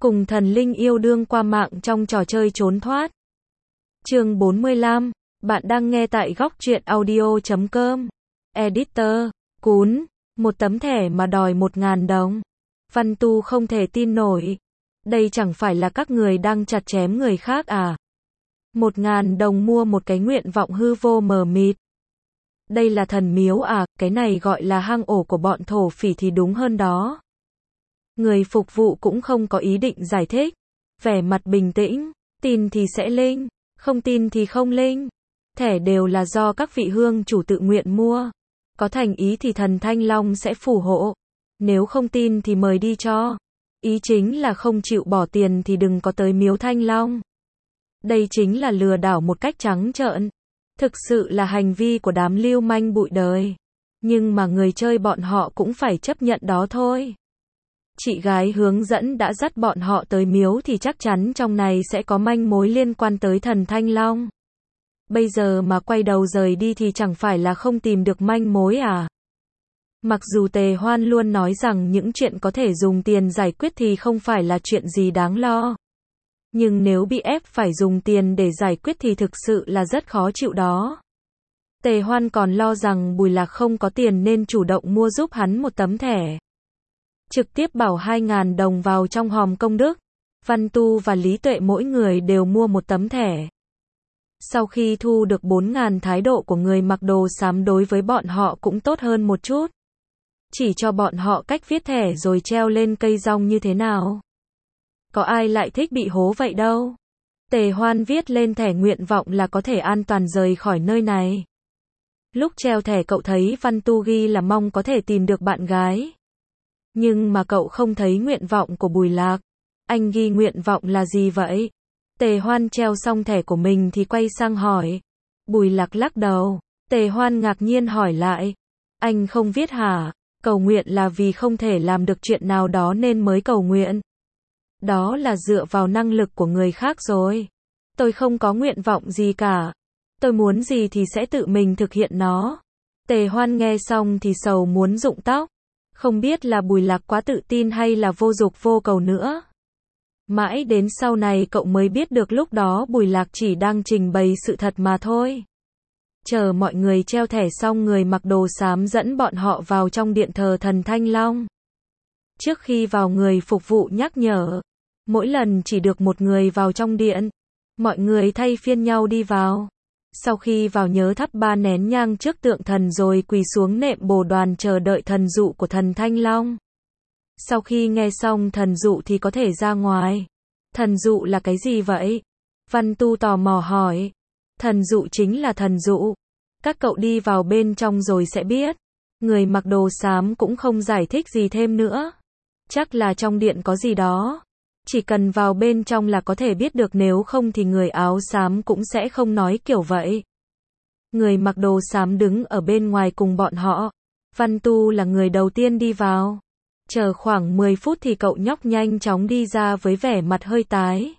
Cùng thần linh yêu đương qua mạng trong trò chơi trốn thoát. Chương 45, bạn đang nghe tại góc truyện audio.com. Editor, cún, một tấm thẻ mà đòi 1.000 đồng. Văn Tu không thể tin nổi. Đây chẳng phải là các người đang chặt chém người khác à? 1.000 đồng mua một cái nguyện vọng hư vô mờ mịt. Đây là thần miếu à, cái này gọi là hang ổ của bọn thổ phỉ thì đúng hơn đó. Người phục vụ cũng không có ý định giải thích. Vẻ mặt bình tĩnh, tin thì sẽ linh, không tin thì không linh. Thẻ đều là do các vị hương chủ tự nguyện mua. Có thành ý thì thần Thanh Long sẽ phù hộ. Nếu không tin thì mời đi cho. Ý chính là không chịu bỏ tiền thì đừng có tới miếu Thanh Long. Đây chính là lừa đảo một cách trắng trợn. Thực sự là hành vi của đám lưu manh bụi đời. Nhưng mà người chơi bọn họ cũng phải chấp nhận đó thôi. Chị gái hướng dẫn đã dắt bọn họ tới miếu thì chắc chắn trong này sẽ có manh mối liên quan tới thần Thanh Long. Bây giờ mà quay đầu rời đi thì chẳng phải là không tìm được manh mối à? Mặc dù Tề Hoan luôn nói rằng những chuyện có thể dùng tiền giải quyết thì không phải là chuyện gì đáng lo. Nhưng nếu bị ép phải dùng tiền để giải quyết thì thực sự là rất khó chịu đó. Tề Hoan còn lo rằng Bùi Lạc không có tiền nên chủ động mua giúp hắn một tấm thẻ. Trực tiếp bảo 2.000 đồng vào trong hòm công đức. Văn Tu và Lý Tuệ mỗi người đều mua một tấm thẻ. Sau khi thu được 4.000, thái độ của người mặc đồ xám đối với bọn họ cũng tốt hơn một chút. Chỉ cho bọn họ cách viết thẻ rồi treo lên cây rong như thế nào. Có ai lại thích bị hố vậy đâu. Tề Hoan viết lên thẻ nguyện vọng là có thể an toàn rời khỏi nơi này. Lúc treo thẻ cậu thấy Văn Tu ghi là mong có thể tìm được bạn gái. Nhưng mà cậu không thấy nguyện vọng của Bùi Lạc. Anh ghi nguyện vọng là gì vậy? Tề Hoan treo xong thẻ của mình thì quay sang hỏi. Bùi Lạc lắc đầu. Tề Hoan ngạc nhiên hỏi lại. Anh không viết hả? Cầu nguyện là vì không thể làm được chuyện nào đó nên mới cầu nguyện. Đó là dựa vào năng lực của người khác rồi. Tôi không có nguyện vọng gì cả. Tôi muốn gì thì sẽ tự mình thực hiện nó. Tề Hoan nghe xong thì sầu muốn rụng tóc. Không biết là Bùi Lạc quá tự tin hay là vô dục vô cầu nữa. Mãi đến sau này cậu mới biết được lúc đó Bùi Lạc chỉ đang trình bày sự thật mà thôi. Chờ mọi người treo thẻ xong, người mặc đồ xám dẫn bọn họ vào trong điện thờ thần Thanh Long. Trước khi vào, người phục vụ nhắc nhở. Mỗi lần chỉ được một người vào trong điện. Mọi người thay phiên nhau đi vào. Sau khi vào nhớ thắp 3 nén nhang trước tượng thần rồi quỳ xuống nệm bồ đoàn chờ đợi thần dụ của thần Thanh Long. Sau khi nghe xong thần dụ thì có thể ra ngoài. Thần dụ là cái gì vậy? Văn Tu tò mò hỏi. Thần dụ chính là thần dụ. Các cậu đi vào bên trong rồi sẽ biết. Người mặc đồ xám cũng không giải thích gì thêm nữa. Chắc là trong điện có gì đó. Chỉ cần vào bên trong là có thể biết được, nếu không thì người áo xám cũng sẽ không nói kiểu vậy. Người mặc đồ xám đứng ở bên ngoài cùng bọn họ. Văn Tu là người đầu tiên đi vào. Chờ khoảng 10 phút thì cậu nhóc nhanh chóng đi ra với vẻ mặt hơi tái.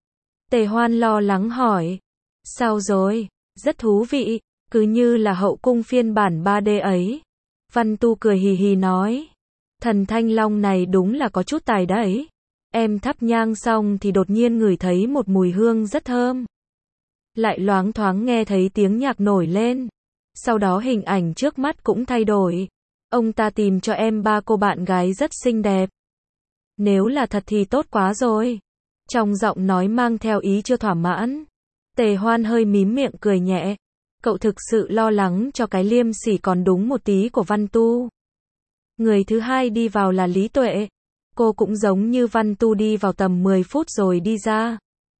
Tề Hoan lo lắng hỏi. Sao rồi? Rất thú vị, cứ như là hậu cung phiên bản 3D ấy. Văn Tu cười hì hì nói. Thần Thanh Long này đúng là có chút tài đấy. Em thắp nhang xong thì đột nhiên ngửi thấy một mùi hương rất thơm. Lại loáng thoáng nghe thấy tiếng nhạc nổi lên. Sau đó hình ảnh trước mắt cũng thay đổi. Ông ta tìm cho em 3 cô bạn gái rất xinh đẹp. Nếu là thật thì tốt quá rồi. Trong giọng nói mang theo ý chưa thỏa mãn. Tề Hoan hơi mím miệng cười nhẹ. Cậu thực sự lo lắng cho cái liêm sỉ còn đúng một tí của Văn Tu. Người thứ hai đi vào là Lý Tuệ. Cô cũng giống như Văn Tu đi vào tầm 10 phút rồi đi ra.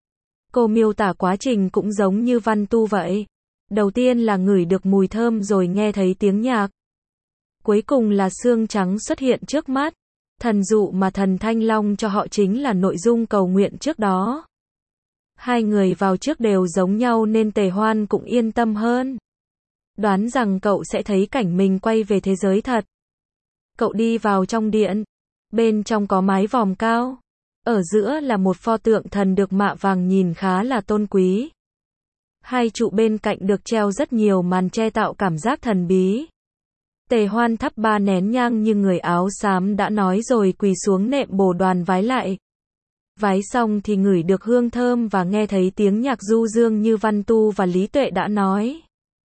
Cô miêu tả quá trình cũng giống như Văn Tu vậy. Đầu tiên là ngửi được mùi thơm rồi nghe thấy tiếng nhạc. Cuối cùng là xương trắng xuất hiện trước mắt. Thần dụ mà thần Thanh Long cho họ chính là nội dung cầu nguyện trước đó. Hai người vào trước đều giống nhau nên Tề Hoan cũng yên tâm hơn. Đoán rằng cậu sẽ thấy cảnh mình quay về thế giới thật. Cậu đi vào trong điện. Bên trong có mái vòm cao. Ở giữa là một pho tượng thần được mạ vàng nhìn khá là tôn quý. Hai trụ bên cạnh được treo rất nhiều màn che tạo cảm giác thần bí. Tề Hoan thắp 3 nén nhang như người áo xám đã nói rồi quỳ xuống nệm bồ đoàn vái lại. Vái xong thì ngửi được hương thơm và nghe thấy tiếng nhạc du dương như Văn Tu và Lý Tuệ đã nói.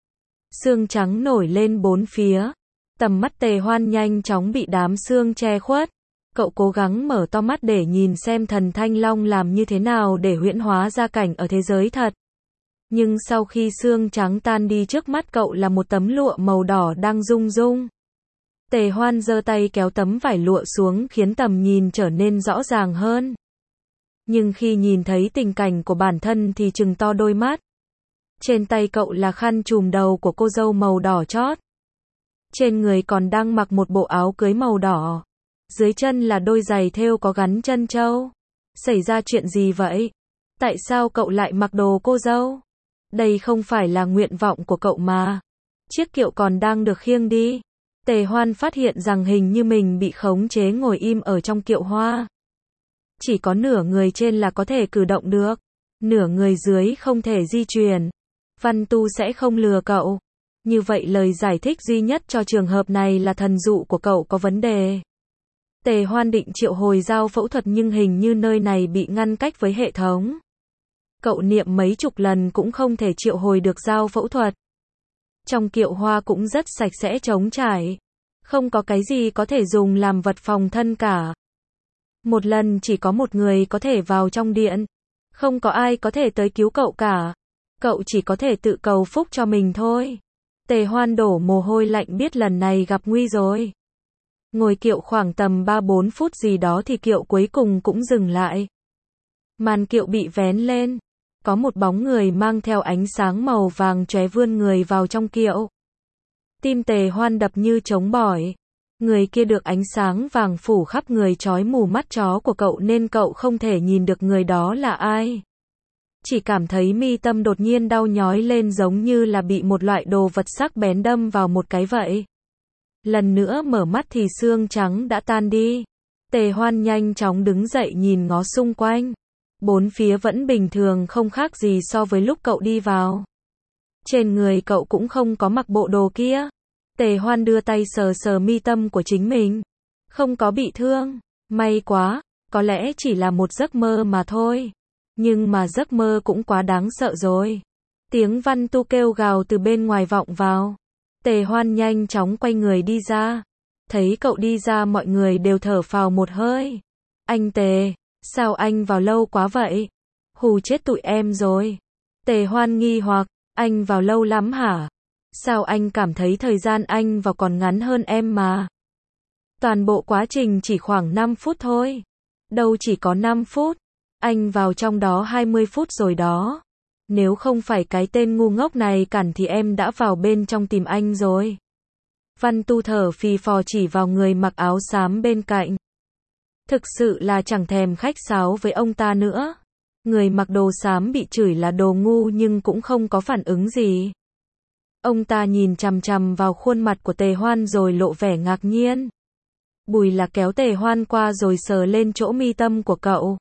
Sương trắng nổi lên bốn phía. Tầm mắt Tề Hoan nhanh chóng bị đám sương che khuất. Cậu cố gắng mở to mắt để nhìn xem thần Thanh Long làm như thế nào để huyễn hóa ra cảnh ở thế giới thật. Nhưng sau khi sương trắng tan đi, trước mắt cậu là một tấm lụa màu đỏ đang rung rung. Tề Hoan giơ tay kéo tấm vải lụa xuống khiến tầm nhìn trở nên rõ ràng hơn. Nhưng khi nhìn thấy tình cảnh của bản thân thì trừng to đôi mắt. Trên tay cậu là khăn trùm đầu của cô dâu màu đỏ chót. Trên người còn đang mặc một bộ áo cưới màu đỏ. Dưới chân là đôi giày thêu có gắn chân trâu. Xảy ra chuyện gì vậy? Tại sao cậu lại mặc đồ cô dâu? Đây không phải là nguyện vọng của cậu mà. Chiếc kiệu còn đang được khiêng đi. Tề Hoan phát hiện rằng hình như mình bị khống chế ngồi im ở trong kiệu hoa. Chỉ có nửa người trên là có thể cử động được. Nửa người dưới không thể di chuyển. Văn Tu sẽ không lừa cậu. Như vậy lời giải thích duy nhất cho trường hợp này là thần dụ của cậu có vấn đề. Tề Hoan định triệu hồi dao phẫu thuật nhưng hình như nơi này bị ngăn cách với hệ thống. Cậu niệm mấy chục lần cũng không thể triệu hồi được dao phẫu thuật. Trong kiệu hoa cũng rất sạch sẽ trống trải. Không có cái gì có thể dùng làm vật phòng thân cả. Một lần chỉ có một người có thể vào trong điện. Không có ai có thể tới cứu cậu cả. Cậu chỉ có thể tự cầu phúc cho mình thôi. Tề Hoan đổ mồ hôi lạnh biết lần này gặp nguy rồi. Ngồi kiệu khoảng tầm 3-4 phút gì đó thì kiệu cuối cùng cũng dừng lại. Màn kiệu bị vén lên. Có một bóng người mang theo ánh sáng màu vàng chóe vươn người vào trong kiệu. Tim Tề Hoan đập như trống bỏi. Người kia được ánh sáng vàng phủ khắp người chói mù mắt chó của cậu nên cậu không thể nhìn được người đó là ai. Chỉ cảm thấy mi tâm đột nhiên đau nhói lên giống như là bị một loại đồ vật sắc bén đâm vào một cái vậy. Lần nữa mở mắt thì sương trắng đã tan đi. Tề Hoan nhanh chóng đứng dậy nhìn ngó xung quanh. Bốn phía vẫn bình thường không khác gì so với lúc cậu đi vào. Trên người cậu cũng không có mặc bộ đồ kia. Tề Hoan đưa tay sờ sờ mi tâm của chính mình. Không có bị thương. May quá, có lẽ chỉ là một giấc mơ mà thôi. Nhưng mà giấc mơ cũng quá đáng sợ rồi. Tiếng Văn Tu kêu gào từ bên ngoài vọng vào. Tề Hoan nhanh chóng quay người đi ra. Thấy cậu đi ra mọi người đều thở phào một hơi. Anh Tề, sao anh vào lâu quá vậy? Hù chết tụi em rồi. Tề Hoan nghi hoặc, anh vào lâu lắm hả? Sao anh cảm thấy thời gian anh vào còn ngắn hơn em mà? Toàn bộ quá trình chỉ khoảng 5 phút thôi. Đâu chỉ có 5 phút. Anh vào trong đó 20 phút rồi đó. Nếu không phải cái tên ngu ngốc này cản thì em đã vào bên trong tìm anh rồi. Văn Tu thở phì phò chỉ vào người mặc áo xám bên cạnh. Thực sự là chẳng thèm khách sáo với ông ta nữa. Người mặc đồ xám bị chửi là đồ ngu nhưng cũng không có phản ứng gì. Ông ta nhìn chằm chằm vào khuôn mặt của Tề Hoan rồi lộ vẻ ngạc nhiên. Bùi là kéo Tề Hoan qua rồi sờ lên chỗ mi tâm của cậu.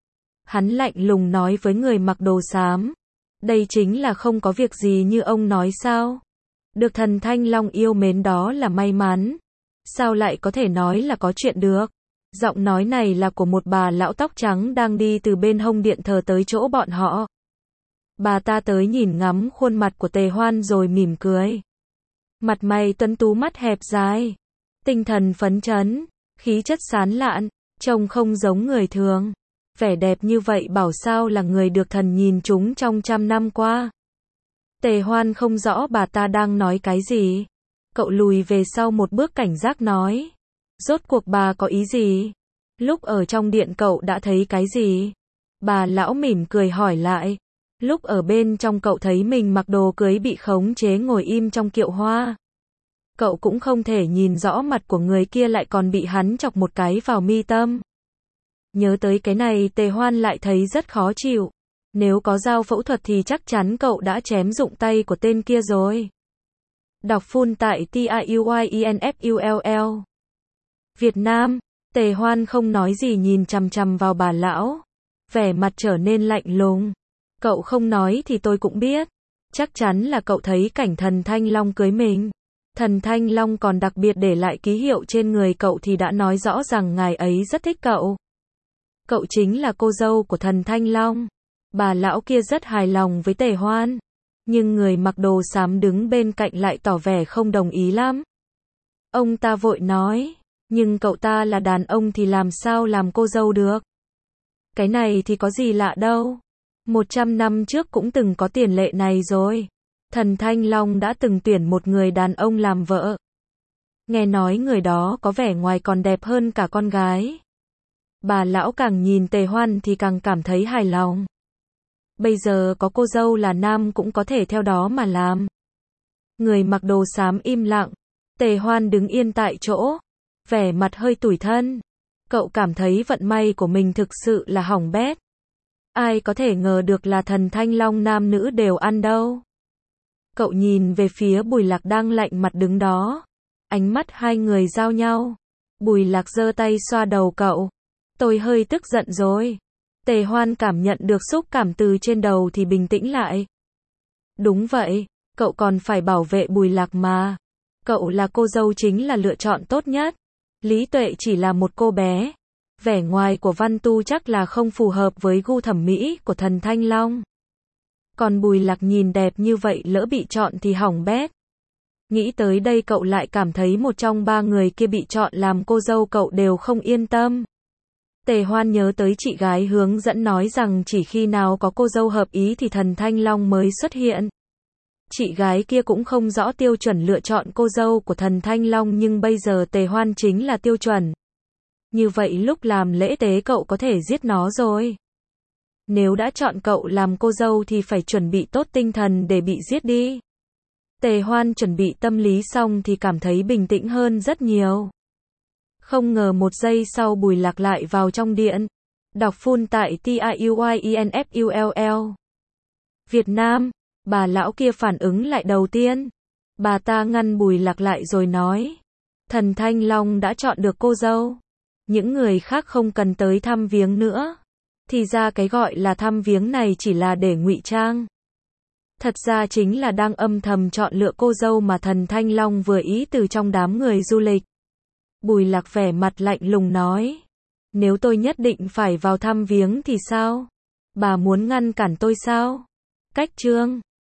Hắn lạnh lùng nói với người mặc đồ xám. Đây chính là không có việc gì như ông nói sao? Được thần Thanh Long yêu mến đó là may mắn. Sao lại có thể nói là có chuyện được? Giọng nói này là của một bà lão tóc trắng đang đi từ bên hông điện thờ tới chỗ bọn họ. Bà ta tới nhìn ngắm khuôn mặt của Tề Hoan rồi mỉm cười. Mặt mày tuấn tú mắt hẹp dài. Tinh thần phấn chấn, khí chất sán lạn, trông không giống người thường. Vẻ đẹp như vậy bảo sao là người được thần nhìn chúng trong 100 năm qua. Tề Hoan không rõ bà ta đang nói cái gì. Cậu lùi về sau một bước cảnh giác nói. Rốt cuộc bà có ý gì? Lúc ở trong điện cậu đã thấy cái gì? Bà lão mỉm cười hỏi lại. Lúc ở bên trong cậu thấy mình mặc đồ cưới bị khống chế ngồi im trong kiệu hoa. Cậu cũng không thể nhìn rõ mặt của người kia lại còn bị hắn chọc một cái vào mi tâm. Nhớ tới cái này Tề Hoan lại thấy rất khó chịu. Nếu có dao phẫu thuật thì chắc chắn cậu đã chém rụng tay của tên kia rồi. Đọc full tại TIUYENFULL. Việt Nam, Tề Hoan không nói gì nhìn chằm chằm vào bà lão. Vẻ mặt trở nên lạnh lùng. Cậu không nói thì tôi cũng biết. Chắc chắn là cậu thấy cảnh thần Thanh Long cưới mình. Thần Thanh Long còn đặc biệt để lại ký hiệu trên người cậu thì đã nói rõ rằng ngài ấy rất thích cậu. Cậu chính là cô dâu của thần Thanh Long. Bà lão kia rất hài lòng với Tề Hoan. Nhưng người mặc đồ xám đứng bên cạnh lại tỏ vẻ không đồng ý lắm. Ông ta vội nói, nhưng cậu ta là đàn ông thì làm sao làm cô dâu được? Cái này thì có gì lạ đâu. 100 năm trước cũng từng có tiền lệ này rồi. Thần Thanh Long đã từng tuyển một người đàn ông làm vợ. Nghe nói người đó có vẻ ngoài còn đẹp hơn cả con gái. Bà lão càng nhìn Tề Hoan thì càng cảm thấy hài lòng. Bây giờ có cô dâu là nam cũng có thể theo đó mà làm. Người mặc đồ xám im lặng. Tề Hoan đứng yên tại chỗ, vẻ mặt hơi tủi thân. Cậu cảm thấy vận may của mình thực sự là hỏng bét. Ai có thể ngờ được là thần Thanh Long nam nữ đều ăn đâu. Cậu nhìn về phía Bùi Lạc đang lạnh mặt đứng đó. Ánh mắt hai người giao nhau. Bùi Lạc giơ tay xoa đầu cậu. Tôi hơi tức giận rồi. Tề Hoan cảm nhận được xúc cảm từ trên đầu thì bình tĩnh lại. Đúng vậy, cậu còn phải bảo vệ Bùi Lạc mà. Cậu là cô dâu chính là lựa chọn tốt nhất. Lý Tuệ chỉ là một cô bé. Vẻ ngoài của Văn Tu chắc là không phù hợp với gu thẩm mỹ của thần Thanh Long. Còn Bùi Lạc nhìn đẹp như vậy lỡ bị chọn thì hỏng bét. Nghĩ tới đây cậu lại cảm thấy một trong ba người kia bị chọn làm cô dâu cậu đều không yên tâm. Tề Hoan nhớ tới chị gái hướng dẫn nói rằng chỉ khi nào có cô dâu hợp ý thì thần Thanh Long mới xuất hiện. Chị gái kia cũng không rõ tiêu chuẩn lựa chọn cô dâu của thần Thanh Long nhưng bây giờ Tề Hoan chính là tiêu chuẩn. Như vậy lúc làm lễ tế cậu có thể giết nó rồi. Nếu đã chọn cậu làm cô dâu thì phải chuẩn bị tốt tinh thần để bị giết đi. Tề Hoan chuẩn bị tâm lý xong thì cảm thấy bình tĩnh hơn rất nhiều. Không ngờ một giây sau Bùi Lạc lại vào trong điện. Đọc full tại TIUYINFULL. Việt Nam, bà lão kia phản ứng lại đầu tiên. Bà ta ngăn Bùi Lạc lại rồi nói. Thần Thanh Long đã chọn được cô dâu. Những người khác không cần tới thăm viếng nữa. Thì ra cái gọi là thăm viếng này chỉ là để ngụy trang. Thật ra chính là đang âm thầm chọn lựa cô dâu mà thần Thanh Long vừa ý từ trong đám người du lịch. Bùi Lạc vẻ mặt lạnh lùng nói. Nếu tôi nhất định phải vào thăm viếng thì sao? Bà muốn ngăn cản tôi sao? Cách chương